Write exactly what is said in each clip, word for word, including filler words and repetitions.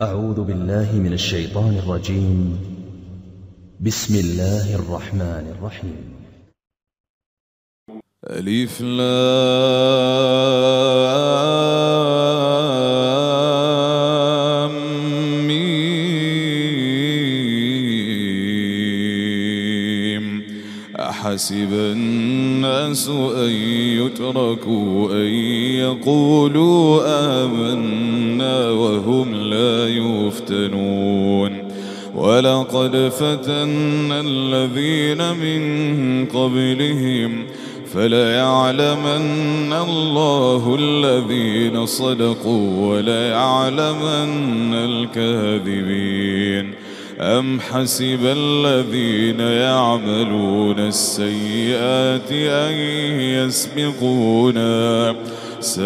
أعوذ بالله من الشيطان الرجيم. بسم الله الرحمن الرحيم. ألف لام ميم. أحسب الناس أن يتركوا أن يقولوا آمنا وهم لا يفتنون. ولقد فتنا الذين من قبلهم فليعلمن الله الذين صدقوا وليعلمن الكاذبين. أم حسب الذين يعملون السيئات أن يسبقونا ساء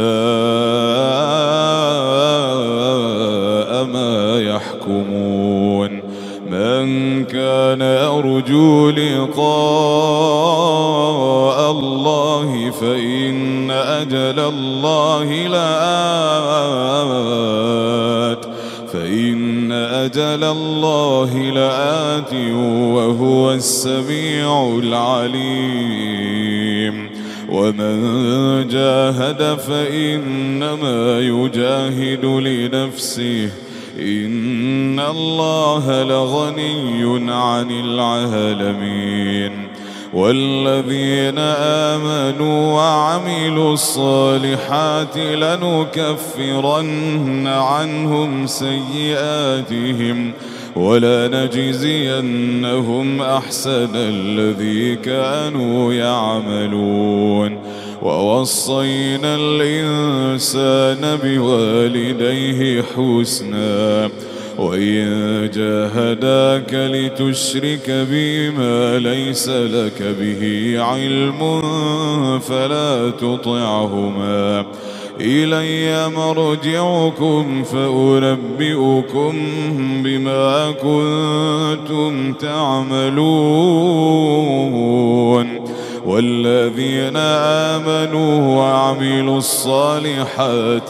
ما يحكمون. من كان يرجو لقاء الله فإن أجل الله لآت فإن أجل الله لآت وهو السميع العليم. ومن جاهد فإنما يجاهد لنفسه إن الله لغني عن العالمين. والذين آمنوا وعملوا الصالحات لنكفرن عنهم سيئاتهم ولنجزينهم أحسن الذي كانوا يعملون. ووصينا الإنسان بوالديه حسنا وإن جاهداك لتشرك بما ليس لك به علم فلا تطعهما إلي مرجعكم فأنبئكم بما كنتم تعملون. والذين آمنوا وعملوا الصالحات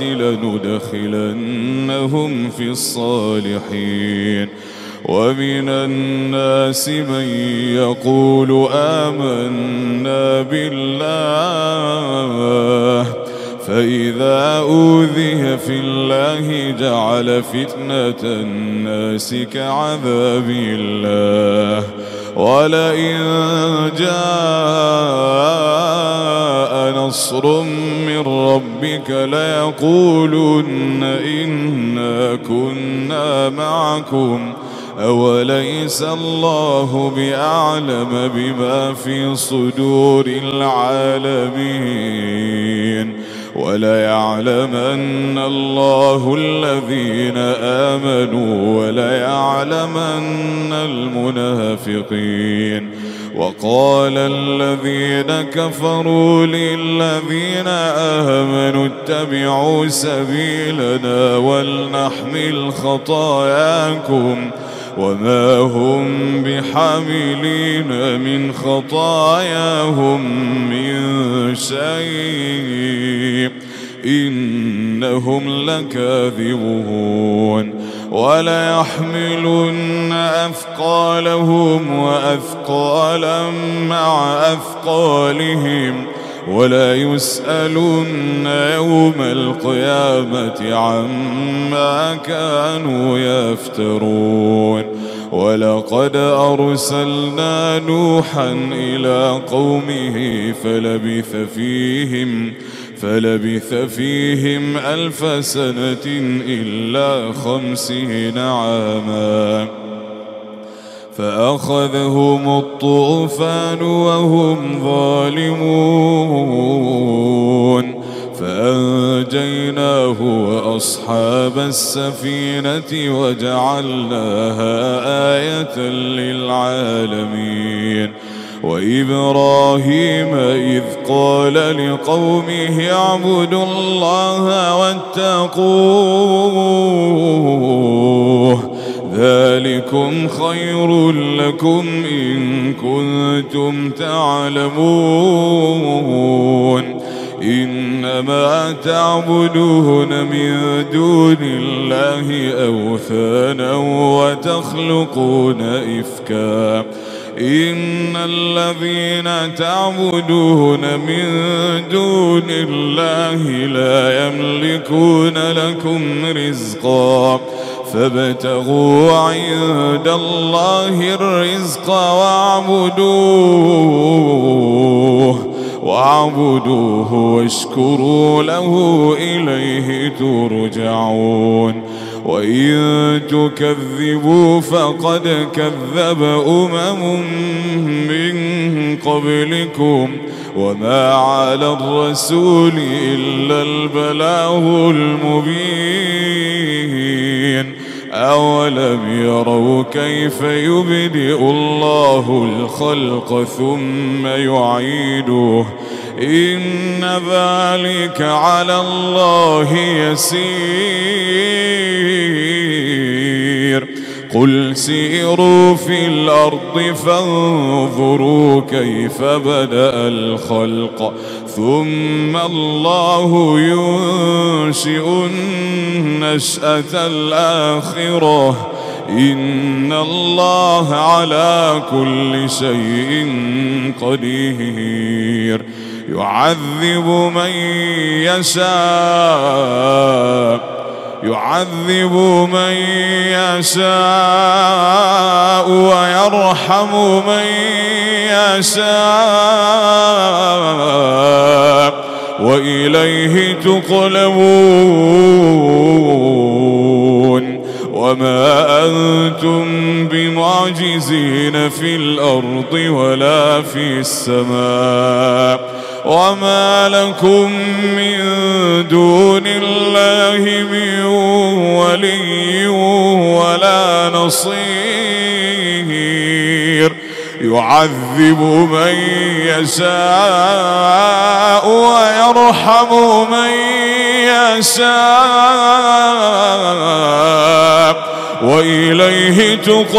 لندخلنهم في الصالحين. ومن الناس من يقول آمنا بالله فإذا أوذي في الله جعل فتنة الناس كعذاب الله. ولئن جاء نصر من ربك ليقولن إنا كنا معكم أوليس الله بأعلم بما في صدور العالمين. وليعلمن الله الذين آمنوا وليعلمن المنافقين. وقال الذين كفروا للذين آمنوا اتبعوا سبيلنا ولنحمل خطاياكم وما هم بحاملين من خطاياهم من شيء إنهم لكاذبون. وليحملن أثقالهم وأثقالا مع أثقالهم وليسألن يوم القيامة عما كانوا يفترون. ولقد أرسلنا نوحا إلى قومه فلبث فيهم فلبث فيهم ألف سنة إلا خمسين عاما فأخذهم الطوفان وهم ظالمون فأنجيناه وأصحاب السفينة وجعلناها آية للعالمين. وإبراهيم إذ قال لقومه اعبدوا الله واتقوه ذلكم خير لكم إن كنتم تعلمون. إنما تعبدون من دون الله أوثانا وتخلقون إفكا إن الذين تعبدون من دون الله لا يملكون لكم رزقا فابتغوا عند الله الرزق واعبدوه واعبدوه واشكروا له إليه ترجعون وإن تكذبوا فقد كذب أمم من قبلكم وما على الرسول إلا البلاغ المبين أولم يروا كيف يبدئ الله الخلق ثم يعيده إن ذلك على الله يسير قل سيروا في الأرض فانظروا كيف بدأ الخلق ثم الله ينشئ النشأة الآخرة إن الله على كل شيء قدير يعذب من يشاء يعذب من يشاء ويرحم من يشاء وإليه تقلبون وما أنتم بمعجزين في الأرض ولا في السماء وما لكم من دون الله من ولي ولا نصير يعذب من يشاء ويرحم من يشاء وإليه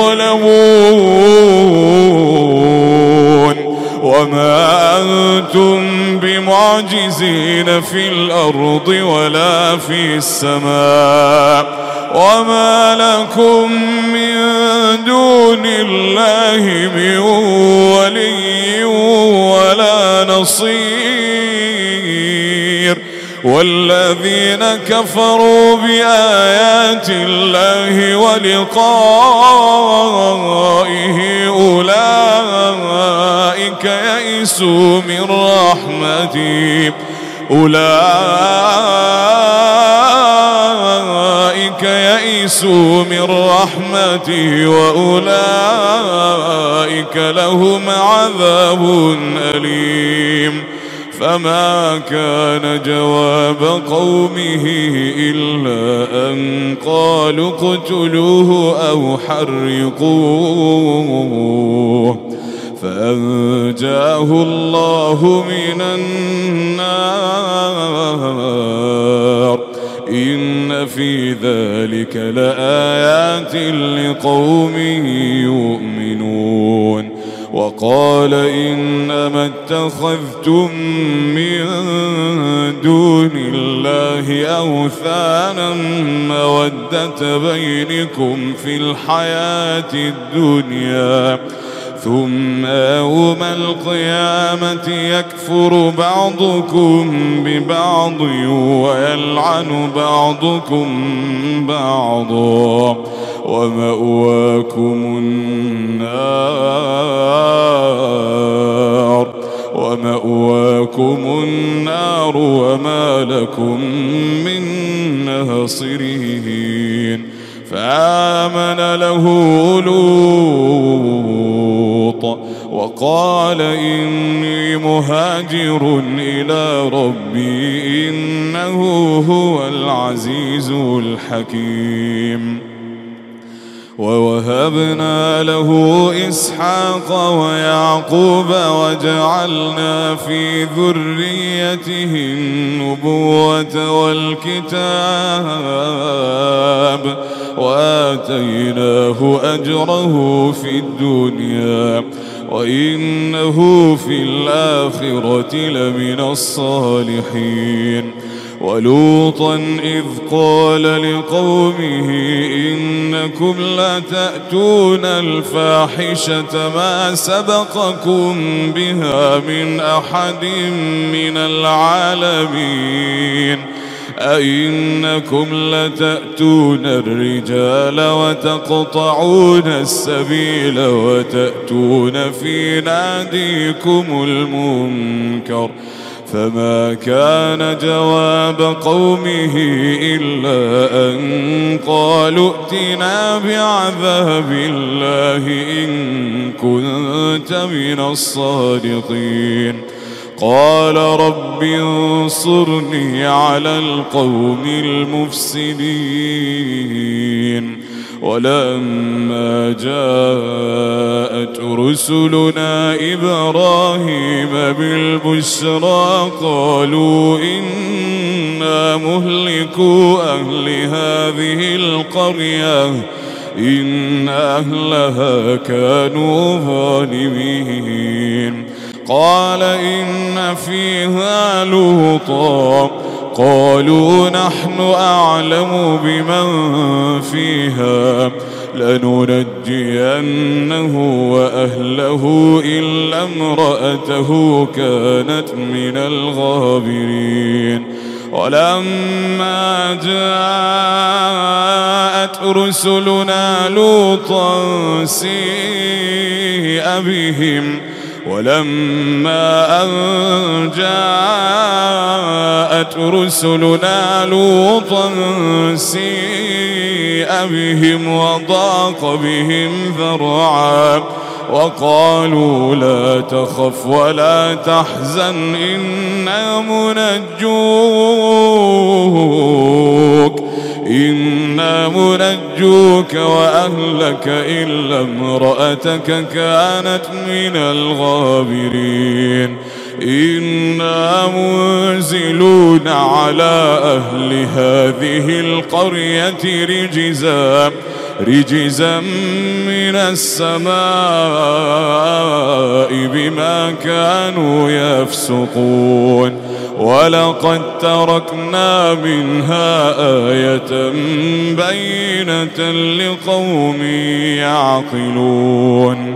تقلبون وما أنتم بمعجزين في الأرض ولا في السماء وما لكم من دون الله من ولي ولا نصير والذين كفروا بآيات الله ولقائه أولئك يئسوا من رحمتي أولئك يئسوا من رحمتي وأولئك لهم عذاب أليم فما كان جواب قومه إلا أن قالوا اقتلوه أو حرقوه فأنجاه الله من النار إن في ذلك لآيات لقوم يؤمنون وقال إنما اتخذتم من دون الله أوثانا مودة بينكم في الحياة الدنيا ثم يوم القيامة يكفر بعضكم ببعض ويلعن بعضكم بعضا ومأواكم النار ومأواكم النار وما لكم من ناصرين فآمن له لوط وقال إني مهاجر إلى ربي إنه هو العزيز الحكيم ووهبنا له إسحاق ويعقوب وجعلنا في ذريته النبوة والكتاب وآتيناه أجره في الدنيا وإنه في الآخرة لمن الصالحين. ولوطا إذ قال لقومه إنكم لتأتون الفاحشة ما سبقكم بها من أحد من العالمين أئنكم لتأتون الرجال وتقطعون السبيل وتأتون في ناديكم المنكر فما كان جواب قومه إلا أن قالوا ائتنا بعذاب الله إن كنت من الصادقين. قال رب انصرني على القوم المفسدين. ولما جاءت رسلنا إبراهيم بالبشرى قالوا إنا مهلكو أهل هذه القرية إن أهلها كانوا ظالمين. قال إن فيها لوطا قالوا نحن أعلم بمن فيها لننجينه وأهله إلا امرأته كانت من الغابرين. ولما جاءت رسلنا لوطا سيء بهم ولما أن جاءت رسلنا لوطا سيء بهم وضاق بهم ذرعا وقالوا لا تخف ولا تحزن إنا منجوك إنا منجوك وأهلك إلا امرأتك كانت من الغابرين. إنا منزلون على أهل هذه القرية رجزا رجزا من السماء بما كانوا يفسقون. ولقد تركنا منها آية بينة لقوم يعقلون.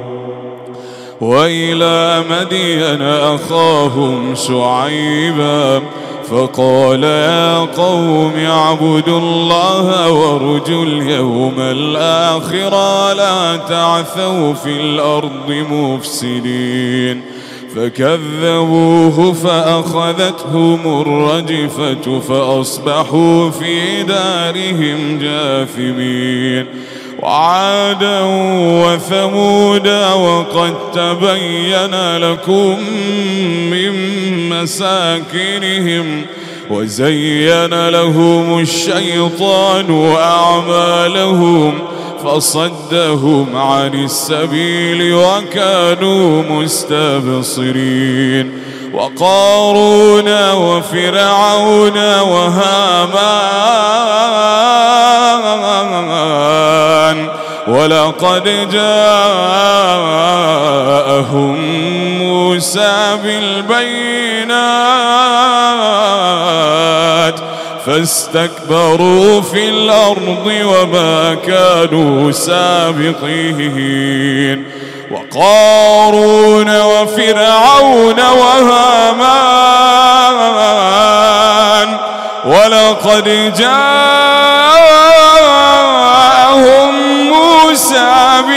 وإلى مدين أخاهم شعيبا فقال يا قوم اعبدوا الله وارجوا اليوم الآخر لا تعثوا في الأرض مفسدين. فكذبوه فأخذتهم الرجفة فأصبحوا في دارهم جاثمين. وعادا وثمود وقد تبين لكم من مساكنهم وزين لهم الشيطان أعمالهم فصدهم عن السبيل وكانوا مستبصرين. وقارون وفرعون وهامان ولقد جاءهم موسى بالبينات فاستكبروا في الأرض وما كانوا سابقين. وقارون وفرعون وهامان ولقد جاءهم موسى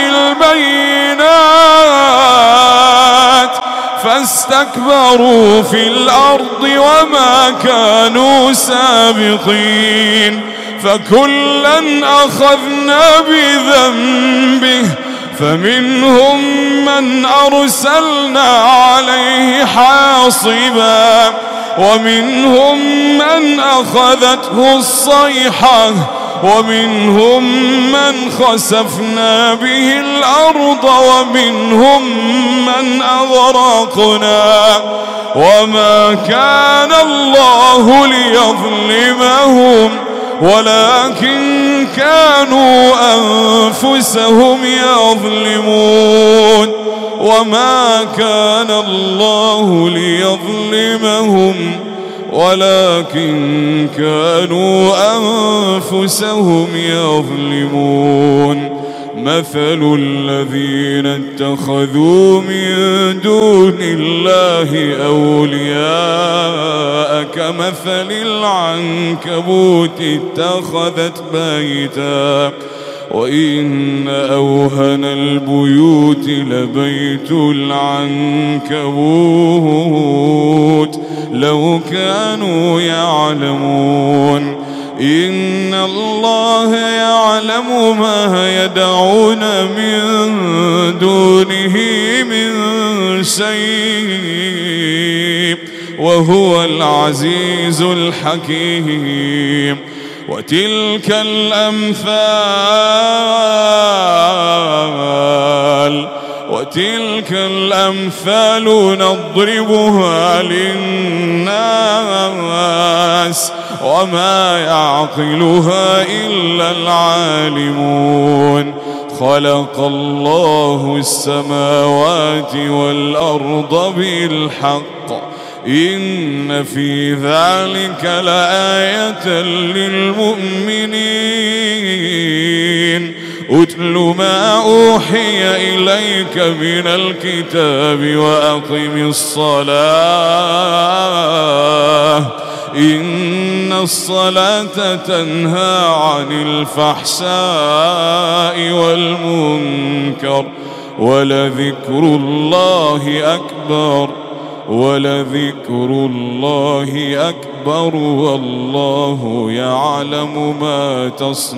بالبينات فاستكبروا في الأرض وما كانوا سابقين. فكلا أخذنا بذنبه فمنهم من أرسلنا عليه حاصبا ومنهم من أخذته الصيحة ومنهم من من خسفنا به الأرض ومنهم من أغرقنا وما كان الله ليظلمهم ولكن كانوا أنفسهم يظلمون وما كان الله ليظلمهم ولكن كانوا أنفسهم يظلمون مثل الذين اتخذوا من دون الله أولياء كمثل العنكبوت اتخذت بيتا وإن أوهن البيوت لبيت العنكبوت لو كانوا يعلمون إن الله يعلم ما يدعون من دونه من شيء وهو العزيز الحكيم وتلك الأمثال وتلك الأمثال نضربها للناس وما يعقلها إلا العالمون خلق الله السماوات والأرض بالحق إن في ذلك لآية للمؤمنين أتل ما أوحي إليك من الكتاب وأقم الصلاة إن الصلاة تنهى عن الفحشاء والمنكر ولذكر الله أكبر ولذكر الله أكبر والله يعلم ما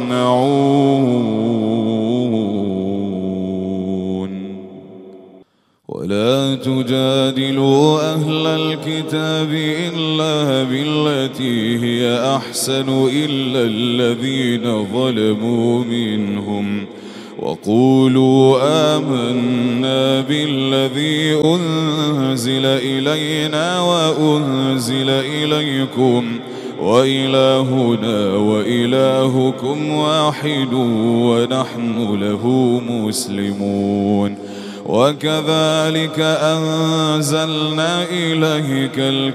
تصنعون ولا تجادلوا أهل الكتاب إلا بالتي هي أحسن إلا الذين ظلموا منهم وقولوا آمنا بالذي أنزل إلينا وأنزل إليكم وإلهنا وإلهكم واحد ونحن له مسلمون وكذلك أنزلنا إليك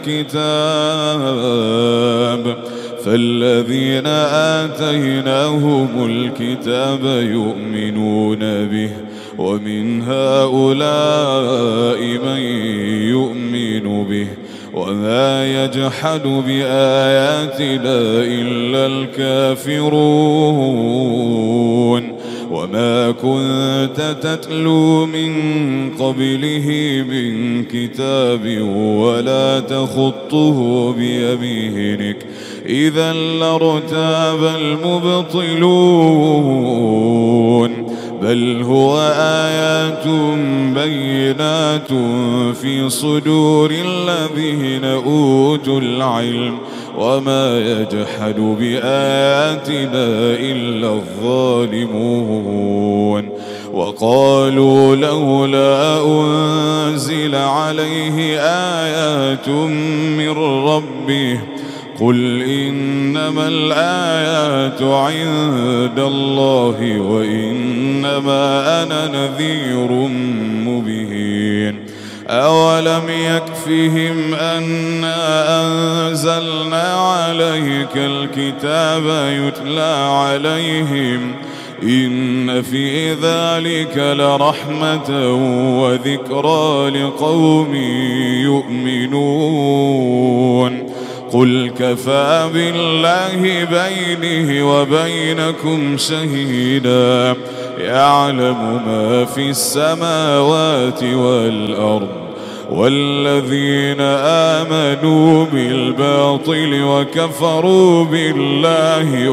الكتاب فالذين آتيناهم الكتاب يؤمنون به ومن هؤلاء من يؤمن به وما يجحد بآياتنا إلا الكافرون وما كنت تتلو من قبله من كتاب ولا تخطه بيمينك إذا لارتاب المبطلون بل هو آيات بينات في صدور الذين أوتوا العلم وما يجحد بآياتنا إلا الظالمون وقالوا لولا أنزل عليه آيات من ربه قل إنما الآيات عند الله وإنما أنا نذير مبين أولم يكفهم أنا أنزلنا عليك الكتاب يتلى عليهم إن في ذلك لرحمة وذكرى لقوم يؤمنون قل كفى بالله بيني وبينكم شهيدا يعلم ما في السماوات والأرض والذين آمنوا بالباطل وكفروا بالله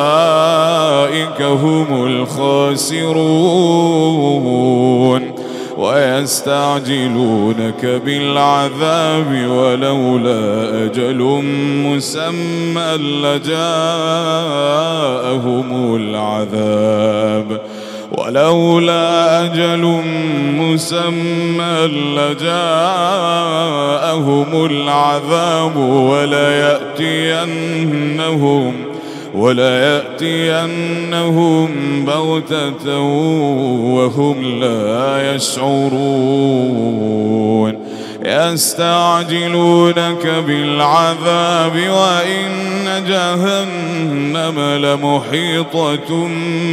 أولئك هم الخاسرون ويستعجلونك بالعذاب ولولا أجل مسمى لجاءهم العذاب ولولا أجل مسمى لجاءهم العذاب وليأتينهم وليأتينهم بغتة وهم لا يشعرون يستعجلونك بالعذاب وإن جهنم لمحيطة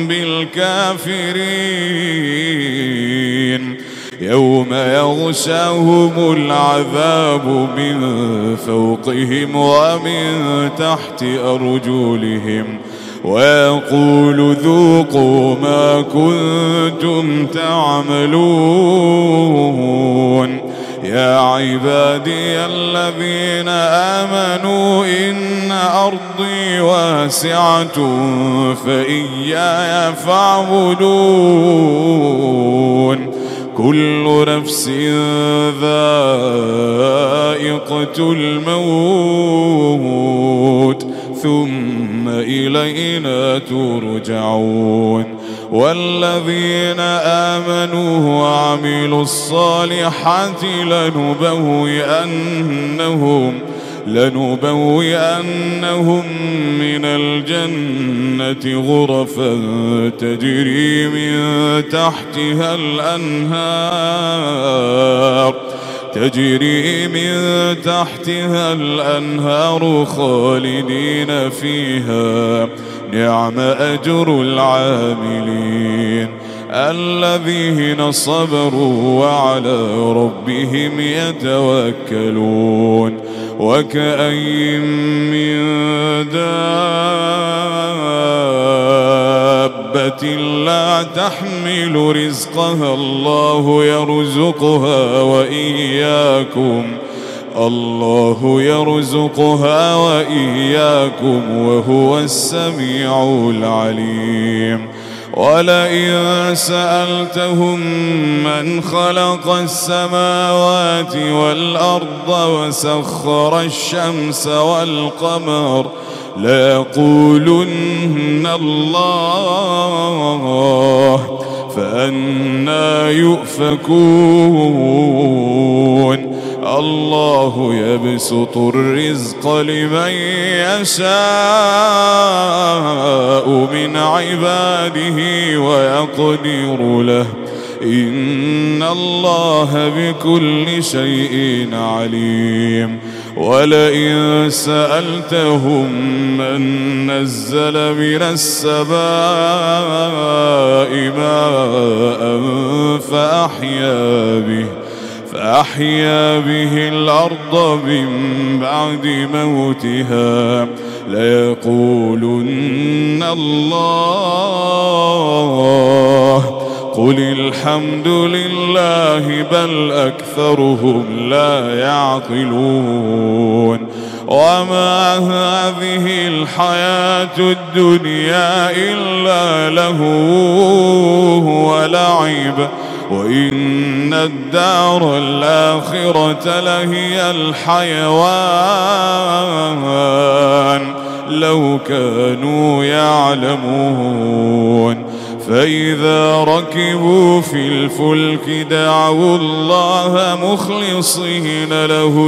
بالكافرين يوم يغشاهم العذاب من فوقهم ومن تحت أرجلهم ويقول ذوقوا ما كنتم تعملون يا عبادي الذين آمنوا إن أرضي واسعة فإياي فاعبدون كل نفس ذائقة الموت ثم إلينا ترجعون والذين آمنوا وعملوا الصالحات لنبوئنهم لنبوئنهم من الجنة غرفا تجري من تحتها الأنهار تجري من تحتها الأنهار خالدين فيها نعم أجر العاملين الذين صبروا وعلى ربهم يتوكلون وكأين من دابة لا تحمل رزقها الله يرزقها وإياكم الله يرزقها وإياكم وهو السميع العليم ولئن سألتهم من خلق السماوات والأرض وسخر الشمس والقمر ليقولن الله فأنى يؤفكون الله يبسط الرزق لمن يشاء من عباده ويقدر له إن الله بكل شيء عليم ولئن سألتهم من نزل من السماء ماء فأحيا به فأحيا به الأرض من بعد موتها ليقولن الله قل الحمد لله بل أكثرهم لا يعقلون وما هذه الحياة الدنيا إلا لهو ولعب وإن الدار الآخرة لهي الحيوان لو كانوا يعلمون فإذا ركبوا في الفلك دعوا الله مخلصين له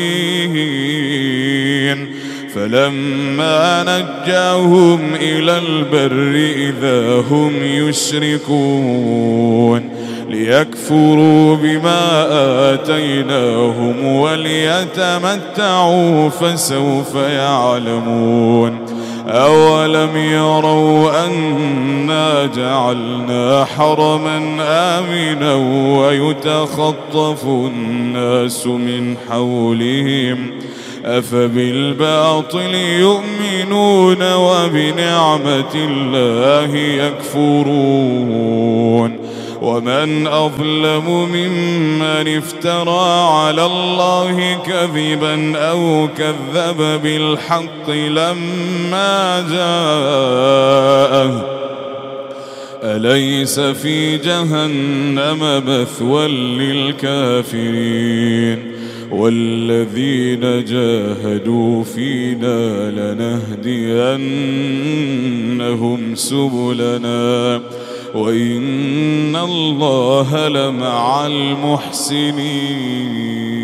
الدين فلما نجاهم إلى البر إذا هم يشركون ليكفروا بما آتيناهم وليتمتعوا فسوف يعلمون أولم يروا أنا جعلنا حرما آمنا ويتخطف الناس من حولهم أفبالباطل يؤمنون وبنعمة الله يكفرون ومن أظلم ممن افترى على الله كذبا أو كذب بالحق لما جاءه أليس في جهنم مثوى للكافرين والذين جاهدوا فينا لنهدينهم سبلنا وإن الله لمع المحسنين.